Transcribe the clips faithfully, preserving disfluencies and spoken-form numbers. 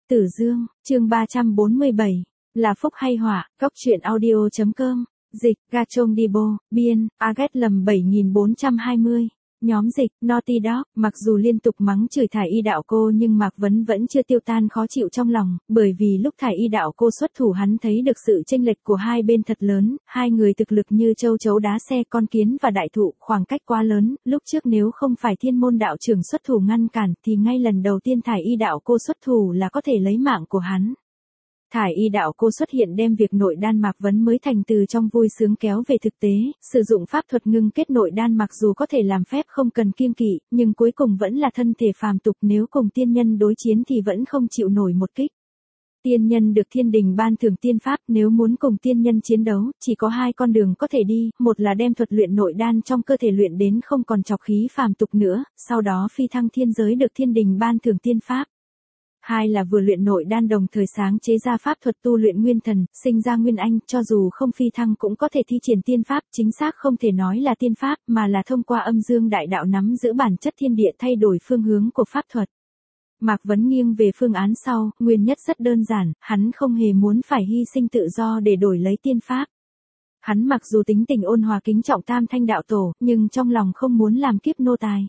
Tử Dương, chương ba trăm bốn mươi bảy, là phúc hay họa, góc truyện audio chấm com, dịch, Gachong Dibo, biên, Aget lầm bảy nghìn bốn trăm hai mươi. Nhóm dịch, Naughty Dog, mặc dù liên tục mắng chửi thải y đạo cô nhưng Mạc Vấn vẫn chưa tiêu tan khó chịu trong lòng, bởi vì lúc thải y đạo cô xuất thủ hắn thấy được sự chênh lệch của hai bên thật lớn, hai người thực lực như châu chấu đá xe con kiến và đại thụ, khoảng cách quá lớn, lúc trước nếu không phải thiên môn đạo trưởng xuất thủ ngăn cản thì ngay lần đầu tiên thải y đạo cô xuất thủ là có thể lấy mạng của hắn. Thải y đạo cô xuất hiện đem việc nội đan Mạc Vấn mới thành từ trong vui sướng kéo về thực tế, sử dụng pháp thuật ngưng kết nội đan mặc dù có thể làm phép không cần kiêng kỵ, nhưng cuối cùng vẫn là thân thể phàm tục, nếu cùng tiên nhân đối chiến thì vẫn không chịu nổi một kích. Tiên nhân được thiên đình ban thưởng tiên pháp, nếu muốn cùng tiên nhân chiến đấu, chỉ có hai con đường có thể đi, một là đem thuật luyện nội đan trong cơ thể luyện đến không còn trọc khí phàm tục nữa, sau đó phi thăng thiên giới được thiên đình ban thưởng tiên pháp. Hai là vừa luyện nội đan đồng thời sáng chế ra pháp thuật tu luyện nguyên thần, sinh ra nguyên anh, cho dù không phi thăng cũng có thể thi triển tiên pháp, chính xác không thể nói là tiên pháp, mà là thông qua âm dương đại đạo nắm giữ bản chất thiên địa thay đổi phương hướng của pháp thuật. Mạc Vấn nghiêng về phương án sau, nguyên nhất rất đơn giản, hắn không hề muốn phải hy sinh tự do để đổi lấy tiên pháp. Hắn mặc dù tính tình ôn hòa kính trọng Tam Thanh đạo tổ, nhưng trong lòng không muốn làm kiếp nô tài.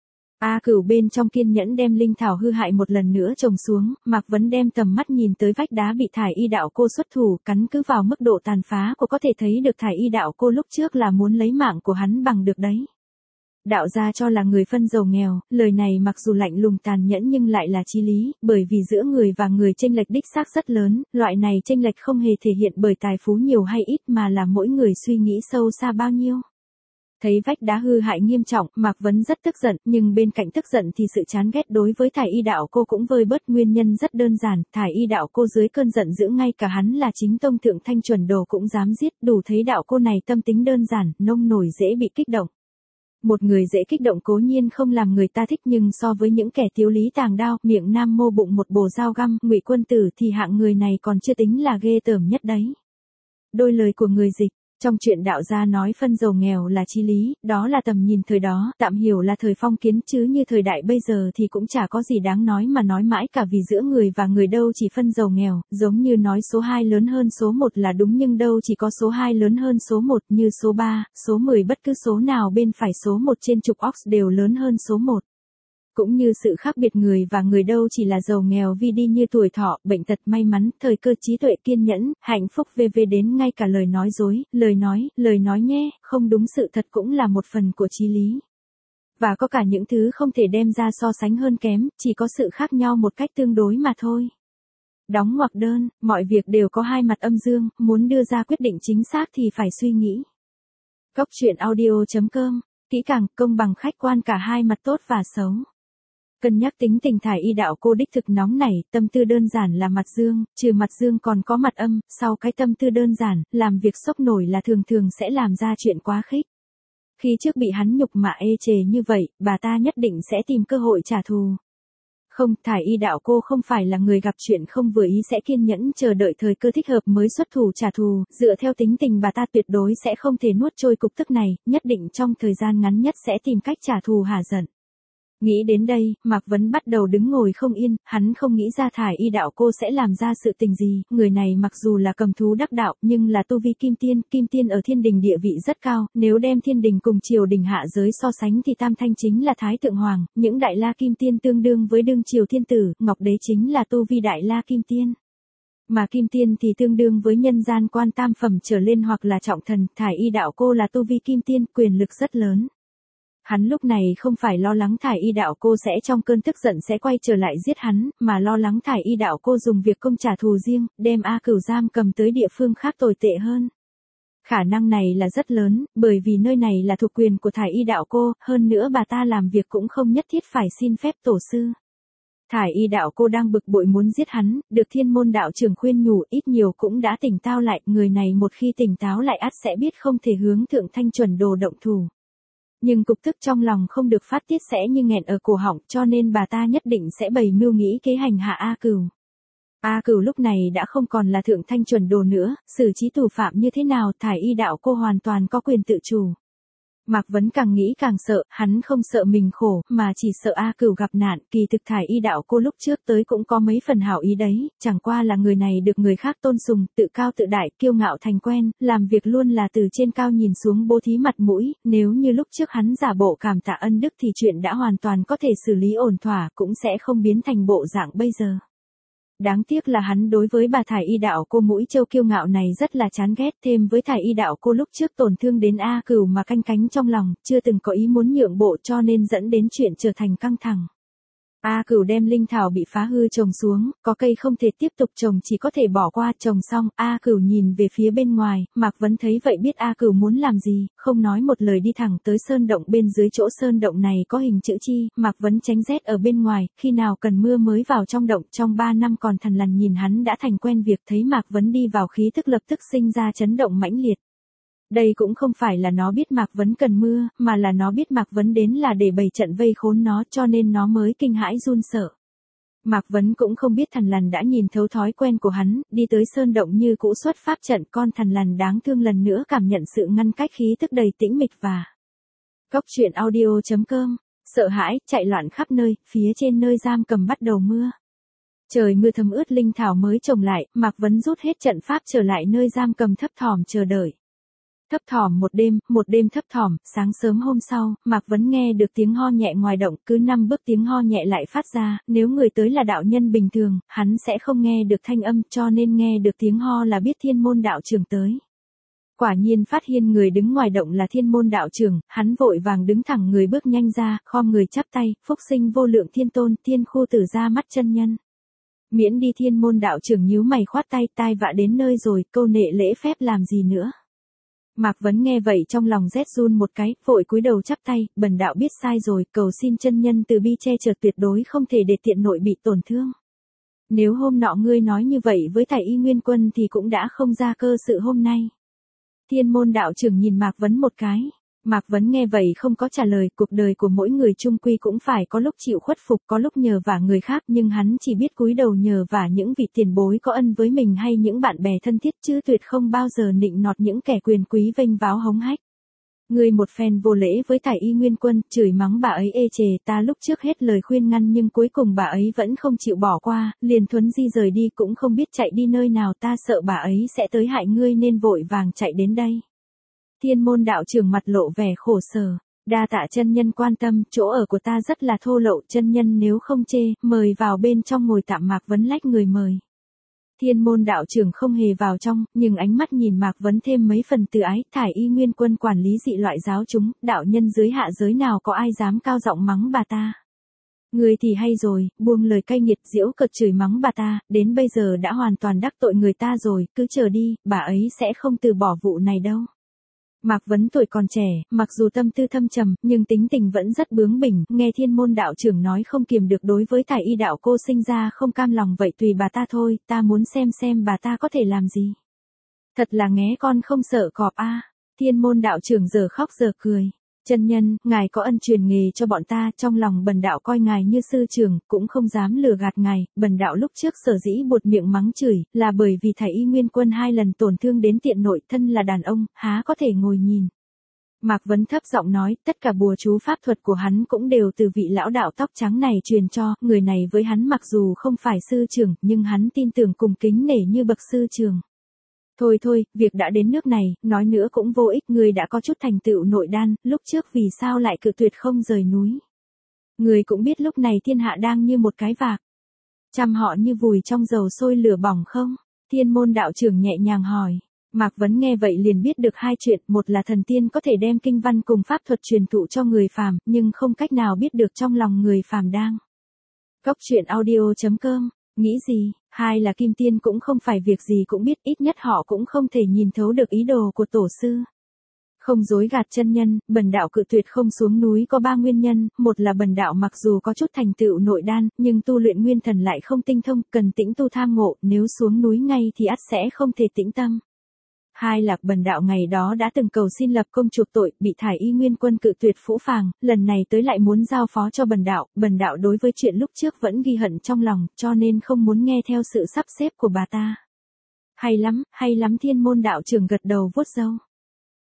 A Cửu bên trong kiên nhẫn đem linh thảo hư hại một lần nữa trồng xuống, Mạc Vấn đem tầm mắt nhìn tới vách đá bị thải y đạo cô xuất thủ, cắn cứ vào mức độ tàn phá của có thể thấy được thải y đạo cô lúc trước là muốn lấy mạng của hắn bằng được đấy. Đạo gia cho là người phân giàu nghèo, lời này mặc dù lạnh lùng tàn nhẫn nhưng lại là chí lý, bởi vì giữa người và người chênh lệch đích xác rất lớn, loại này chênh lệch không hề thể hiện bởi tài phú nhiều hay ít mà là mỗi người suy nghĩ sâu xa bao nhiêu. Thấy vách đá hư hại nghiêm trọng, Mạc Vấn rất tức giận, nhưng bên cạnh tức giận thì sự chán ghét đối với thải y đạo cô cũng vơi bớt, nguyên nhân rất đơn giản, thải y đạo cô dưới cơn giận dữ ngay cả hắn là chính tông thượng thanh chuẩn đồ cũng dám giết, đủ thấy đạo cô này tâm tính đơn giản, nông nổi dễ bị kích động. Một người dễ kích động cố nhiên không làm người ta thích, nhưng so với những kẻ thiếu lý tàng đao, miệng nam mô bụng một bồ dao găm, Ngụy Quân Tử thì hạng người này còn chưa tính là ghê tởm nhất đấy. Đôi lời của người dịch. Trong chuyện đạo gia nói phân giàu nghèo là chí lý, đó là tầm nhìn thời đó, tạm hiểu là thời phong kiến, chứ như thời đại bây giờ thì cũng chả có gì đáng nói mà nói mãi cả, vì giữa người và người đâu chỉ phân giàu nghèo, giống như nói số hai lớn hơn số một là đúng nhưng đâu chỉ có số hai lớn hơn số một, như số ba, số mười, bất cứ số nào bên phải số một trên trục ox đều lớn hơn số một. Cũng như sự khác biệt người và người đâu chỉ là giàu nghèo vi đi như tuổi thọ, bệnh tật, may mắn, thời cơ, trí tuệ, kiên nhẫn, hạnh phúc vân vân đến ngay cả lời nói dối, lời nói, lời nói nhé, không đúng sự thật cũng là một phần của chí lý. Và có cả những thứ không thể đem ra so sánh hơn kém, chỉ có sự khác nhau một cách tương đối mà thôi. Đóng ngoặc đơn, mọi việc đều có hai mặt âm dương, muốn đưa ra quyết định chính xác thì phải suy nghĩ. Góc truyện audio chấm com, kỹ càng, công bằng, khách quan cả hai mặt tốt và xấu. Cân nhắc tính tình thải y đạo cô đích thực nóng nảy, tâm tư đơn giản là mặt dương, trừ mặt dương còn có mặt âm, sau cái tâm tư đơn giản, làm việc sốc nổi là thường thường sẽ làm ra chuyện quá khích. Khi trước bị hắn nhục mạ ê chề như vậy, bà ta nhất định sẽ tìm cơ hội trả thù. Không, thải y đạo cô không phải là người gặp chuyện không vừa ý sẽ kiên nhẫn chờ đợi thời cơ thích hợp mới xuất thủ trả thù, dựa theo tính tình bà ta tuyệt đối sẽ không thể nuốt trôi cục tức này, nhất định trong thời gian ngắn nhất sẽ tìm cách trả thù hả giận. Nghĩ đến đây, Mạc Vấn bắt đầu đứng ngồi không yên, hắn không nghĩ ra thải y đạo cô sẽ làm ra sự tình gì, người này mặc dù là cầm thú đắc đạo, nhưng là tu vi kim tiên, kim tiên ở thiên đình địa vị rất cao, nếu đem thiên đình cùng triều đình hạ giới so sánh thì Tam Thanh chính là Thái Thượng Hoàng, những đại la kim tiên tương đương với đương triều thiên tử, Ngọc Đế chính là tu vi đại la kim tiên. Mà kim tiên thì tương đương với nhân gian quan tam phẩm trở lên hoặc là trọng thần, thải y đạo cô là tu vi kim tiên, quyền lực rất lớn. Hắn lúc này không phải lo lắng thải y đạo cô sẽ trong cơn tức giận sẽ quay trở lại giết hắn, mà lo lắng thải y đạo cô dùng việc công trả thù riêng, đem A Cửu giam cầm tới địa phương khác tồi tệ hơn. Khả năng này là rất lớn, bởi vì nơi này là thuộc quyền của thải y đạo cô, hơn nữa bà ta làm việc cũng không nhất thiết phải xin phép tổ sư. Thải y đạo cô đang bực bội muốn giết hắn, được thiên môn đạo trưởng khuyên nhủ ít nhiều cũng đã tỉnh táo lại, người này một khi tỉnh táo lại ắt sẽ biết không thể hướng thượng thanh chuẩn đồ động thủ. Nhưng cục tức trong lòng không được phát tiết sẽ như nghẹn ở cổ họng, cho nên bà ta nhất định sẽ bày mưu nghĩ kế hành hạ A Cửu. A Cửu lúc này đã không còn là thượng thanh chuẩn đồ nữa, xử trí tù phạm như thế nào thải y đạo cô hoàn toàn có quyền tự chủ. Mạc Vấn càng nghĩ càng sợ, hắn không sợ mình khổ, mà chỉ sợ A Cửu gặp nạn, kỳ thực thải y đạo cô lúc trước tới cũng có mấy phần hảo ý đấy, chẳng qua là người này được người khác tôn sùng, tự cao tự đại, kiêu ngạo thành quen, làm việc luôn là từ trên cao nhìn xuống bố thí mặt mũi, nếu như lúc trước hắn giả bộ cảm tạ ân đức thì chuyện đã hoàn toàn có thể xử lý ổn thỏa, cũng sẽ không biến thành bộ dạng bây giờ. Đáng tiếc là hắn đối với bà thải y đạo cô mũi trâu kiêu ngạo này rất là chán ghét, thêm với thải y đạo cô lúc trước tổn thương đến A Cửu mà canh cánh trong lòng, chưa từng có ý muốn nhượng bộ cho nên dẫn đến chuyện trở thành căng thẳng. A Cửu đem linh thảo bị phá hư trồng xuống, có cây không thể tiếp tục trồng chỉ có thể bỏ qua, trồng xong, A Cửu nhìn về phía bên ngoài, Mạc Vấn thấy vậy biết A Cửu muốn làm gì, không nói một lời đi thẳng tới sơn động, bên dưới chỗ sơn động này có hình chữ chi, Mạc Vấn tránh rét ở bên ngoài, khi nào cần mưa mới vào trong động, trong ba năm còn thằn lằn nhìn hắn đã thành quen việc, thấy Mạc Vấn đi vào khí tức lập tức sinh ra chấn động mãnh liệt. Đây cũng không phải là nó biết Mạc Vấn cần mưa, mà là nó biết Mạc Vấn đến là để bày trận vây khốn nó cho nên nó mới kinh hãi run sợ. Mạc Vấn cũng không biết thằn lằn đã nhìn thấu thói quen của hắn, đi tới sơn động như cũ xuất pháp trận, con thằn lằn đáng thương lần nữa cảm nhận sự ngăn cách khí tức đầy tĩnh mịch và Cốc truyện audio chấm com, sợ hãi, chạy loạn khắp nơi, phía trên nơi giam cầm bắt đầu mưa. Trời mưa thấm ướt linh thảo mới trồng lại, Mạc Vấn rút hết trận pháp trở lại nơi giam cầm thấp thỏm chờ đợi. Thấp thỏm một đêm, một đêm thấp thỏm, sáng sớm hôm sau, Mạc Vấn nghe được tiếng ho nhẹ ngoài động, cứ năm bước tiếng ho nhẹ lại phát ra, nếu người tới là đạo nhân bình thường, hắn sẽ không nghe được thanh âm, cho nên nghe được tiếng ho là biết thiên môn đạo trưởng tới. Quả nhiên phát hiện người đứng ngoài động là thiên môn đạo trưởng, hắn vội vàng đứng thẳng người bước nhanh ra, khom người chắp tay, phúc sinh vô lượng thiên tôn, thiên khu tử ra mắt chân nhân. Miễn đi, thiên môn đạo trưởng nhíu mày khoát tay, tai vạ đến nơi rồi, câu nệ lễ phép làm gì nữa. Mạc Vấn nghe vậy trong lòng rét run một cái, vội cúi đầu chắp tay, bần đạo biết sai rồi, cầu xin chân nhân từ bi che chở, tuyệt đối không thể để tiện nội bị tổn thương. Nếu hôm nọ ngươi nói như vậy với thải y nguyên quân thì cũng đã không ra cơ sự hôm nay. Thiên môn đạo trưởng nhìn Mạc Vấn một cái. Mạc Vấn nghe vậy không có trả lời, cuộc đời của mỗi người chung quy cũng phải có lúc chịu khuất phục, có lúc nhờ vả người khác, nhưng hắn chỉ biết cúi đầu nhờ vả những vị tiền bối có ân với mình hay những bạn bè thân thiết, chứ tuyệt không bao giờ nịnh nọt những kẻ quyền quý vênh váo hống hách. Người một phen vô lễ với thải y nguyên quân, chửi mắng bà ấy ê chề, ta lúc trước hết lời khuyên ngăn nhưng cuối cùng bà ấy vẫn không chịu bỏ qua, liền thuấn di rời đi, cũng không biết chạy đi nơi nào, ta sợ bà ấy sẽ tới hại ngươi nên vội vàng chạy đến đây. Thiên môn đạo trưởng mặt lộ vẻ khổ sở, đa tạ chân nhân quan tâm, chỗ ở của ta rất là thô lậu, chân nhân nếu không chê, mời vào bên trong ngồi tạm. Mạc Vấn lách người mời. Thiên môn đạo trưởng không hề vào trong, nhưng ánh mắt nhìn Mạc Vấn thêm mấy phần từ ái, thải y nguyên quân quản lý dị loại giáo chúng, đạo nhân dưới hạ giới nào có ai dám cao giọng mắng bà ta. Người thì hay rồi, buông lời cay nghiệt giễu cợt chửi mắng bà ta, đến bây giờ đã hoàn toàn đắc tội người ta rồi, cứ chờ đi, bà ấy sẽ không từ bỏ vụ này đâu. Mạc Vấn tuổi còn trẻ, mặc dù tâm tư thâm trầm, nhưng tính tình vẫn rất bướng bỉnh, nghe thiên môn đạo trưởng nói không kiềm được đối với thải y đạo cô sinh ra không cam lòng, vậy tùy bà ta thôi, ta muốn xem xem bà ta có thể làm gì. Thật là nghé con không sợ cọp a. À. Thiên môn đạo trưởng giờ khóc giờ cười. Chân nhân, ngài có ân truyền nghề cho bọn ta, trong lòng bần đạo coi ngài như sư trưởng, cũng không dám lừa gạt ngài, bần đạo lúc trước sở dĩ buột miệng mắng chửi, là bởi vì thải y nguyên quân hai lần tổn thương đến tiện nội, thân là đàn ông, há có thể ngồi nhìn. Mạc Vấn thấp giọng nói, tất cả bùa chú pháp thuật của hắn cũng đều từ vị lão đạo tóc trắng này truyền cho, người này với hắn mặc dù không phải sư trưởng, nhưng hắn tin tưởng cùng kính nể như bậc sư trưởng. Thôi thôi, việc đã đến nước này, nói nữa cũng vô ích, người đã có chút thành tựu nội đan, lúc trước vì sao lại cự tuyệt không rời núi. Người cũng biết lúc này thiên hạ đang như một cái vạc. Trăm họ như vùi trong dầu sôi lửa bỏng không? Thiên môn đạo trưởng nhẹ nhàng hỏi. Mạc Vấn nghe vậy liền biết được hai chuyện, một là thần tiên có thể đem kinh văn cùng pháp thuật truyền thụ cho người phàm, nhưng không cách nào biết được trong lòng người phàm đang. Cốc truyện audio chấm com, nghĩ gì? Hai là kim tiên cũng không phải việc gì cũng biết, ít nhất họ cũng không thể nhìn thấu được ý đồ của tổ sư. Không dối gạt chân nhân, bần đạo cự tuyệt không xuống núi có ba nguyên nhân, một là bần đạo mặc dù có chút thành tựu nội đan, nhưng tu luyện nguyên thần lại không tinh thông, cần tĩnh tu tham ngộ, nếu xuống núi ngay thì ắt sẽ không thể tĩnh tâm. Hai là bần đạo ngày đó đã từng cầu xin lập công chuộc tội, bị thải y nguyên quân cự tuyệt phũ phàng, lần này tới lại muốn giao phó cho bần đạo, bần đạo đối với chuyện lúc trước vẫn ghi hận trong lòng, cho nên không muốn nghe theo sự sắp xếp của bà ta. Hay lắm, hay lắm, thiên môn đạo trưởng gật đầu vuốt râu.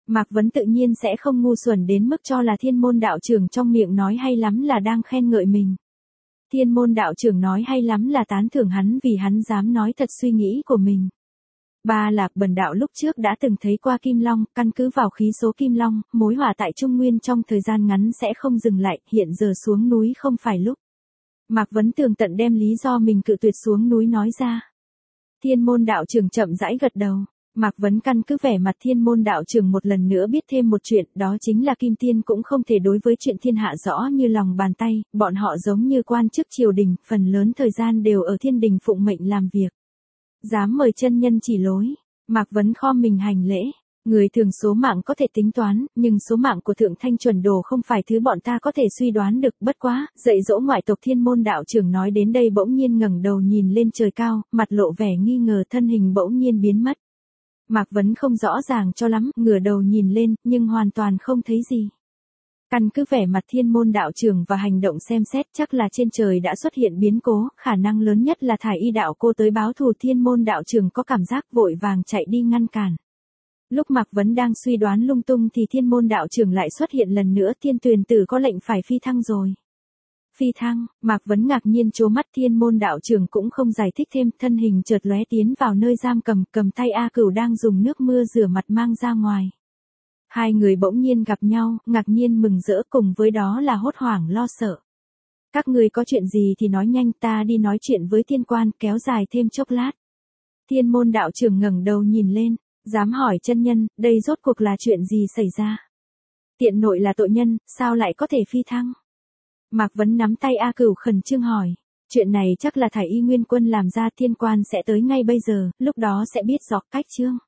Mạc Vấn tự nhiên sẽ không ngu xuẩn đến mức cho là thiên môn đạo trưởng trong miệng nói hay lắm là đang khen ngợi mình. Thiên môn đạo trưởng nói hay lắm là tán thưởng hắn vì hắn dám nói thật suy nghĩ của mình. Ba là bần đạo lúc trước đã từng thấy qua Kim Long, căn cứ vào khí số Kim Long, mối hỏa tại Trung Nguyên trong thời gian ngắn sẽ không dừng lại, hiện giờ xuống núi không phải lúc. Mạc Vấn tường tận đem lý do mình cự tuyệt xuống núi nói ra. Thiên môn đạo trưởng chậm rãi gật đầu. Mạc Vấn căn cứ vẻ mặt thiên môn đạo trưởng một lần nữa biết thêm một chuyện, đó chính là Kim Tiên cũng không thể đối với chuyện thiên hạ rõ như lòng bàn tay, bọn họ giống như quan chức triều đình, phần lớn thời gian đều ở thiên đình phụng mệnh làm việc. Dám mời chân nhân chỉ lối, Mạc Vấn khom mình hành lễ. Người thường số mạng có thể tính toán, nhưng số mạng của Thượng Thanh Chuẩn Đồ không phải thứ bọn ta có thể suy đoán được, bất quá, dạy dỗ ngoại tộc thiên môn đạo trưởng nói đến đây bỗng nhiên ngẩng đầu nhìn lên trời cao, mặt lộ vẻ nghi ngờ, thân hình bỗng nhiên biến mất. Mạc Vấn không rõ ràng cho lắm, ngửa đầu nhìn lên, nhưng hoàn toàn không thấy gì. Căn cứ vẻ mặt thiên môn đạo trưởng và hành động xem xét chắc là trên trời đã xuất hiện biến cố, khả năng lớn nhất là thải y đạo cô tới báo thù, thiên môn đạo trưởng có cảm giác vội vàng chạy đi ngăn cản. Lúc Mạc Vấn đang suy đoán lung tung thì thiên môn đạo trưởng lại xuất hiện lần nữa, Thiên Tuyền Tử có lệnh phải phi thăng rồi. Phi thăng, Mạc Vấn ngạc nhiên trố mắt, thiên môn đạo trưởng cũng không giải thích thêm, thân hình chợt lóe tiến vào nơi giam cầm, cầm tay A Cửu đang dùng nước mưa rửa mặt mang ra ngoài. Hai người bỗng nhiên gặp nhau, ngạc nhiên mừng rỡ cùng với đó là hốt hoảng lo sợ. Các người có chuyện gì thì nói nhanh, ta đi nói chuyện với thiên quan, kéo dài thêm chốc lát. Thiên môn đạo trưởng ngẩng đầu nhìn lên, dám hỏi chân nhân, đây rốt cuộc là chuyện gì xảy ra? Tiện nội là tội nhân, sao lại có thể phi thăng? Mạc Vấn nắm tay A Cửu khẩn trương hỏi, chuyện này chắc là thải y nguyên quân làm ra, thiên quan sẽ tới ngay bây giờ, lúc đó sẽ biết rõ cách chương.